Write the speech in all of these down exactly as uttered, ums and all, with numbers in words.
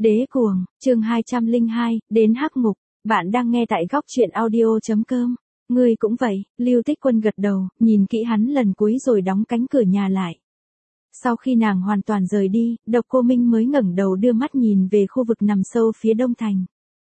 Đế cuồng, chương hai trăm lẻ hai, đến hắc ngục. Bạn đang nghe tại góc truyện audio.com. Ngươi cũng vậy, Lưu Tích Quân gật đầu, nhìn kỹ hắn lần cuối rồi đóng cánh cửa nhà lại. Sau khi nàng hoàn toàn rời đi, Độc Cô Minh mới ngẩng đầu đưa mắt nhìn về khu vực nằm sâu phía đông thành.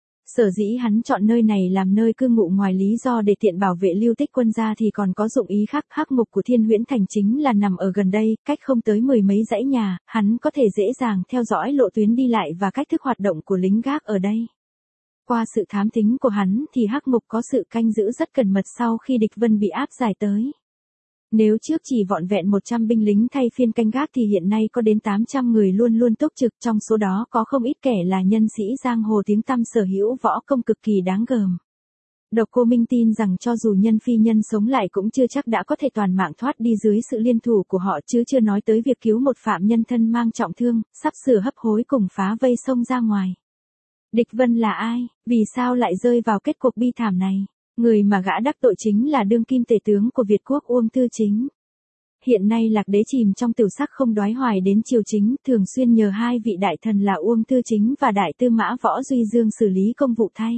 Sở dĩ hắn chọn nơi này làm nơi cư ngụ ngoài lý do để tiện bảo vệ Lưu Tích Quân ra thì còn có dụng ý khác. Hắc ngục của Thiên Huyễn Thành chính là nằm ở gần đây, cách không tới mười mấy dãy nhà, hắn có thể dễ dàng theo dõi lộ tuyến đi lại và cách thức hoạt động của lính gác ở đây. Qua sự thám thính của hắn thì hắc ngục có sự canh giữ rất cẩn mật sau khi địch vân bị áp giải tới. Nếu trước chỉ vọn vẹn một trăm binh lính thay phiên canh gác thì hiện nay có đến tám trăm người luôn luôn túc trực, trong số đó có không ít kẻ là nhân sĩ giang hồ tiếng tăm sở hữu võ công cực kỳ đáng gờm. Độc Cô Minh tin rằng cho dù nhân phi nhân sống lại cũng chưa chắc đã có thể toàn mạng thoát đi dưới sự liên thủ của họ, chứ chưa nói tới việc cứu một phạm nhân thân mang trọng thương, sắp sửa hấp hối cùng phá vây sông ra ngoài. Địch Vân là ai, vì sao lại rơi vào kết cục bi thảm này? Người mà gã đắc tội chính là đương kim tể tướng của Việt quốc Uông Thư Chính. Hiện nay Lạc Đế chìm trong tiểu sắc không đoái hoài đến triều chính, thường xuyên nhờ hai vị đại thần là Uông Thư Chính và Đại Tư Mã Võ Duy Dương xử lý công vụ thay.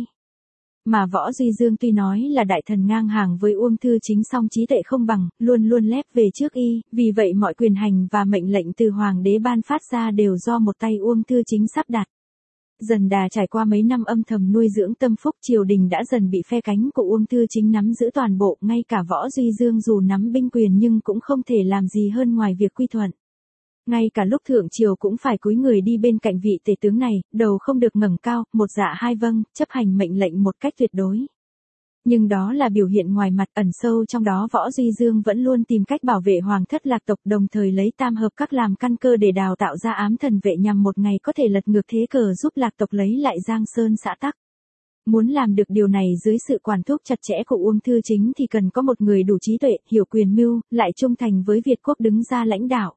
Mà Võ Duy Dương tuy nói là đại thần ngang hàng với Uông Thư Chính song trí tuệ không bằng, luôn luôn lép về trước y, vì vậy mọi quyền hành và mệnh lệnh từ hoàng đế ban phát ra đều do một tay Uông Thư Chính sắp đặt. Dần đà trải qua mấy năm âm thầm nuôi dưỡng tâm phúc, triều đình đã dần bị phe cánh của Uông Thư Chính nắm giữ toàn bộ, ngay cả Võ Duy Dương dù nắm binh quyền nhưng cũng không thể làm gì hơn ngoài việc quy thuận. Ngay cả lúc thượng triều cũng phải cúi người đi bên cạnh vị tể tướng này, đầu không được ngẩng cao, một dạ hai vâng, chấp hành mệnh lệnh một cách tuyệt đối. Nhưng đó là biểu hiện ngoài mặt, ẩn sâu trong đó Võ Duy Dương vẫn luôn tìm cách bảo vệ hoàng thất Lạc tộc, đồng thời lấy tam hợp các làm căn cơ để đào tạo ra ám thần vệ nhằm một ngày có thể lật ngược thế cờ giúp Lạc tộc lấy lại Giang Sơn xã tắc. Muốn làm được điều này dưới sự quản thúc chặt chẽ của Uông Thư Chính thì cần có một người đủ trí tuệ, hiểu quyền mưu, lại trung thành với Việt quốc đứng ra lãnh đạo.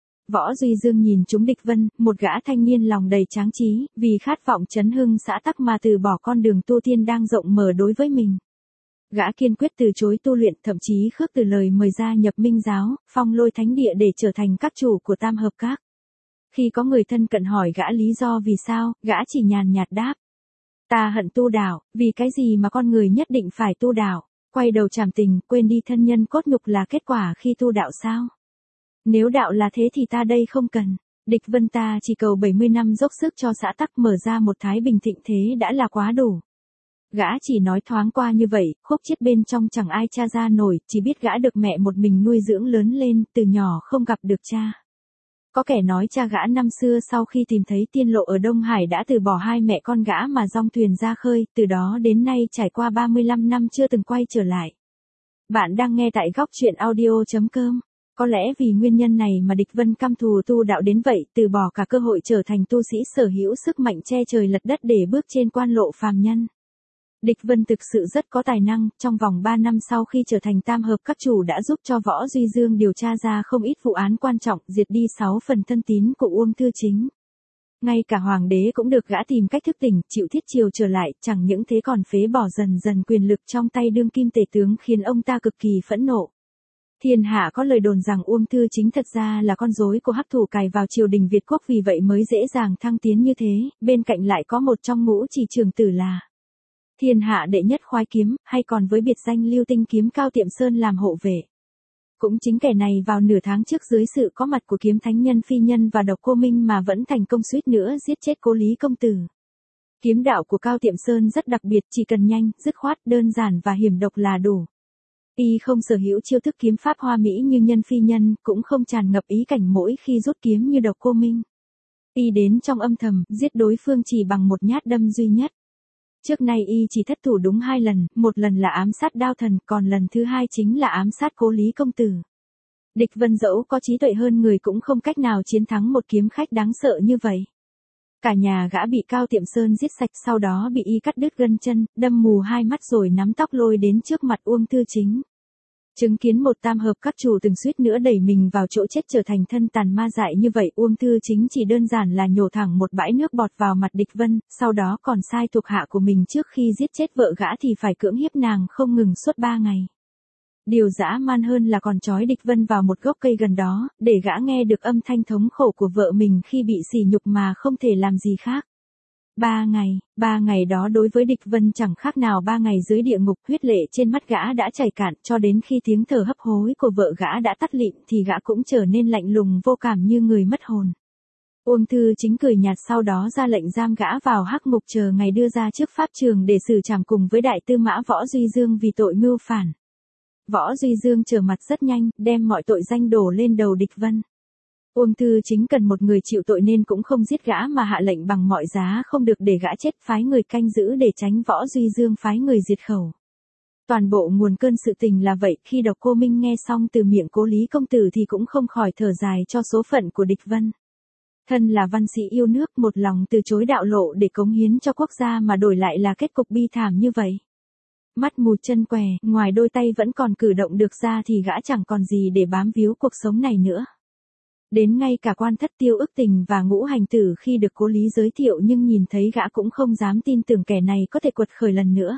Võ Duy Dương nhìn trúng địch vân, một gã thanh niên lòng đầy tráng trí, vì khát vọng chấn hưng xã tắc mà từ bỏ con đường tu tiên đang rộng mở đối với mình. Gã kiên quyết từ chối tu luyện, thậm chí khước từ lời mời gia nhập Minh giáo, Phong Lôi Thánh địa để trở thành các chủ của tam hợp các. Khi có người thân cận hỏi gã lý do vì sao, gã chỉ nhàn nhạt đáp: ta hận tu đạo, vì cái gì mà con người nhất định phải tu đạo, quay đầu trảm tình, quên đi thân nhân cốt nhục là kết quả khi tu đạo sao? Nếu đạo là thế thì ta đây không cần. Địch vân ta chỉ cầu bảy mươi năm dốc sức cho xã tắc mở ra một thái bình thịnh thế đã là quá đủ. Gã chỉ nói thoáng qua như vậy, khúc chiết bên trong chẳng ai tra ra nổi, chỉ biết gã được mẹ một mình nuôi dưỡng lớn lên, từ nhỏ không gặp được cha. Có kẻ nói cha gã năm xưa sau khi tìm thấy tiên lộ ở Đông Hải đã từ bỏ hai mẹ con gã mà dong thuyền ra khơi, từ đó đến nay trải qua ba mươi lăm năm chưa từng quay trở lại. Bạn đang nghe tại góc truyện audio.com. Có lẽ vì nguyên nhân này mà địch vân căm thù tu đạo đến vậy, từ bỏ cả cơ hội trở thành tu sĩ sở hữu sức mạnh che trời lật đất để bước trên quan lộ phàm nhân. Địch vân thực sự rất có tài năng, trong vòng ba năm sau khi trở thành tam hợp các chủ đã giúp cho Võ Duy Dương điều tra ra không ít vụ án quan trọng, diệt đi sáu phần thân tín của Uông Thư Chính. Ngay cả hoàng đế cũng được gã tìm cách thức tỉnh, chịu thiết triều trở lại, chẳng những thế còn phế bỏ dần dần quyền lực trong tay đương kim tể tướng khiến ông ta cực kỳ phẫn nộ. Thiên hạ có lời đồn rằng Uông Thư Chính thật ra là con rối của hắc thủ cài vào triều đình Việt quốc, vì vậy mới dễ dàng thăng tiến như thế, bên cạnh lại có một trong ngũ chỉ trường tử là thiên hạ đệ nhất khoái kiếm, hay còn với biệt danh Lưu Tinh kiếm Cao Tiệm Sơn làm hộ vệ. Cũng chính kẻ này vào nửa tháng trước dưới sự có mặt của kiếm thánh nhân phi nhân và Độc Cô Minh mà vẫn thành công suýt nữa giết chết Cố Lý công tử. Kiếm đạo của Cao Tiệm Sơn rất đặc biệt, chỉ cần nhanh, dứt khoát, đơn giản và hiểm độc là đủ. Y không sở hữu chiêu thức kiếm pháp hoa mỹ như nhân phi nhân, cũng không tràn ngập ý cảnh mỗi khi rút kiếm như Độc Cô Minh. Y đến trong âm thầm, giết đối phương chỉ bằng một nhát đâm duy nhất. Trước nay y chỉ thất thủ đúng hai lần, một lần là ám sát Đao Thần, còn lần thứ hai chính là ám sát Cố Lý công tử. Địch vân dẫu có trí tuệ hơn người cũng không cách nào chiến thắng một kiếm khách đáng sợ như vậy. Cả nhà gã bị Cao Tiệm Sơn giết sạch, sau đó bị y cắt đứt gân chân, đâm mù hai mắt rồi nắm tóc lôi đến trước mặt Uông Thư Chính. Chứng kiến một tam hợp các chủ từng suýt nữa đẩy mình vào chỗ chết trở thành thân tàn ma dại như vậy, Uông Thư Chính chỉ đơn giản là nhổ thẳng một bãi nước bọt vào mặt địch vân, sau đó còn sai thuộc hạ của mình trước khi giết chết vợ gã thì phải cưỡng hiếp nàng không ngừng suốt ba ngày. Điều dã man hơn là còn trói địch vân vào một gốc cây gần đó, để gã nghe được âm thanh thống khổ của vợ mình khi bị sỉ nhục mà không thể làm gì khác. Ba ngày, ba ngày đó đối với Địch Vân chẳng khác nào ba ngày dưới địa ngục, huyết lệ trên mắt gã đã chảy cạn, cho đến khi tiếng thở hấp hối của vợ gã đã tắt lịm thì gã cũng trở nên lạnh lùng vô cảm như người mất hồn. Uông Thư Chính cười nhạt sau đó ra lệnh giam gã vào hắc ngục chờ ngày đưa ra trước pháp trường để xử trảm cùng với đại tư mã Võ Duy Dương vì tội mưu phản. Võ Duy Dương trở mặt rất nhanh, đem mọi tội danh đổ lên đầu Địch Vân. Uông Thư Chính cần một người chịu tội nên cũng không giết gã mà hạ lệnh bằng mọi giá không được để gã chết, phái người canh giữ để tránh Võ Duy Dương phái người diệt khẩu. Toàn bộ nguồn cơn sự tình là vậy, khi Độc Cô Minh nghe xong từ miệng Cố Lý công tử thì cũng không khỏi thở dài cho số phận của Địch Vân. Thân là văn sĩ yêu nước, một lòng từ chối đạo lộ để cống hiến cho quốc gia mà đổi lại là kết cục bi thảm như vậy. Mắt mù chân què, ngoài đôi tay vẫn còn cử động được ra thì gã chẳng còn gì để bám víu cuộc sống này nữa. Đến ngay cả Quan Thất Tiêu Ức Tình và Ngũ Hành Tử khi được Cố Lý giới thiệu nhưng nhìn thấy gã cũng không dám tin tưởng kẻ này có thể quật khởi lần nữa.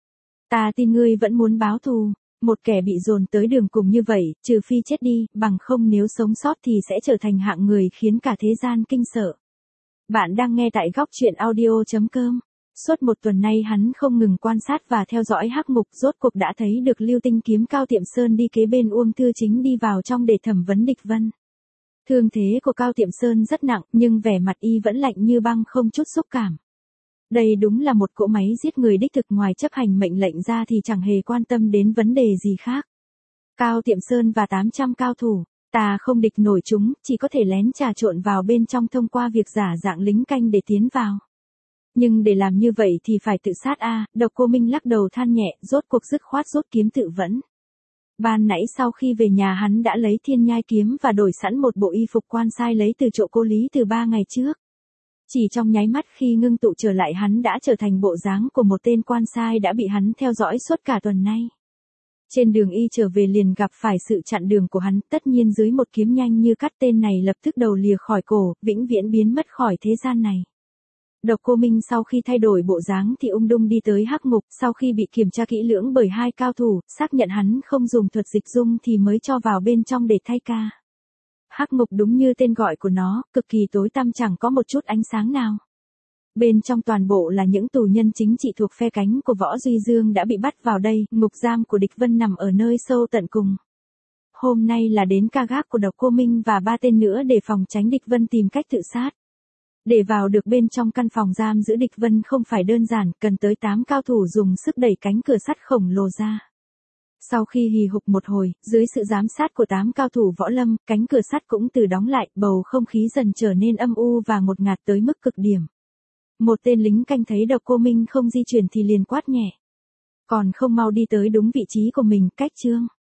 Ta tin ngươi vẫn muốn báo thù, một kẻ bị dồn tới đường cùng như vậy, trừ phi chết đi, bằng không nếu sống sót thì sẽ trở thành hạng người khiến cả thế gian kinh sợ. Bạn đang nghe tại góc truyện audio chấm com. Suốt một tuần nay hắn không ngừng quan sát và theo dõi hắc ngục, rốt cuộc đã thấy được Lưu Tinh kiếm Cao Tiệm Sơn đi kế bên Uông Thư Chính đi vào trong để thẩm vấn Địch Vân. Thương thế của Cao Tiệm Sơn rất nặng, nhưng vẻ mặt y vẫn lạnh như băng không chút xúc cảm. Đây đúng là một cỗ máy giết người đích thực, ngoài chấp hành mệnh lệnh ra thì chẳng hề quan tâm đến vấn đề gì khác. Cao Tiệm Sơn và tám trăm cao thủ, ta không địch nổi chúng, chỉ có thể lén trà trộn vào bên trong thông qua việc giả dạng lính canh để tiến vào. Nhưng để làm như vậy thì phải tự sát a, à, Độc Cô Minh lắc đầu than nhẹ, rốt cuộc dứt khoát rút kiếm tự vẫn. Ban nãy sau khi về nhà hắn đã lấy Thiên Nhai kiếm và đổi sẵn một bộ y phục quan sai lấy từ chỗ Cố Lý từ ba ngày trước. Chỉ trong nháy mắt khi ngưng tụ trở lại hắn đã trở thành bộ dáng của một tên quan sai đã bị hắn theo dõi suốt cả tuần nay. Trên đường y trở về liền gặp phải sự chặn đường của hắn, tất nhiên dưới một kiếm nhanh như cắt tên này lập tức đầu lìa khỏi cổ, vĩnh viễn biến mất khỏi thế gian này. Độc Cô Minh sau khi thay đổi bộ dáng thì ung dung đi tới hắc ngục, sau khi bị kiểm tra kỹ lưỡng bởi hai cao thủ, xác nhận hắn không dùng thuật dịch dung thì mới cho vào bên trong để thay ca. Hắc ngục đúng như tên gọi của nó, cực kỳ tối tăm, chẳng có một chút ánh sáng nào. Bên trong toàn bộ là những tù nhân chính trị thuộc phe cánh của Võ Duy Dương đã bị bắt vào đây, ngục giam của Địch Vân nằm ở nơi sâu tận cùng. Hôm nay là đến ca gác của Độc Cô Minh và ba tên nữa để phòng tránh Địch Vân tìm cách tự sát. Để vào được bên trong căn phòng giam giữ Địch Vân không phải đơn giản, cần tới tám cao thủ dùng sức đẩy cánh cửa sắt khổng lồ ra. Sau khi hì hục một hồi, dưới sự giám sát của tám cao thủ võ lâm, cánh cửa sắt cũng từ đóng lại, bầu không khí dần trở nên âm u và ngột ngạt tới mức cực điểm. Một tên lính canh thấy Độc Cô Minh không di chuyển thì liền quát nhẹ. Còn không mau đi tới đúng vị trí của mình, cách trương.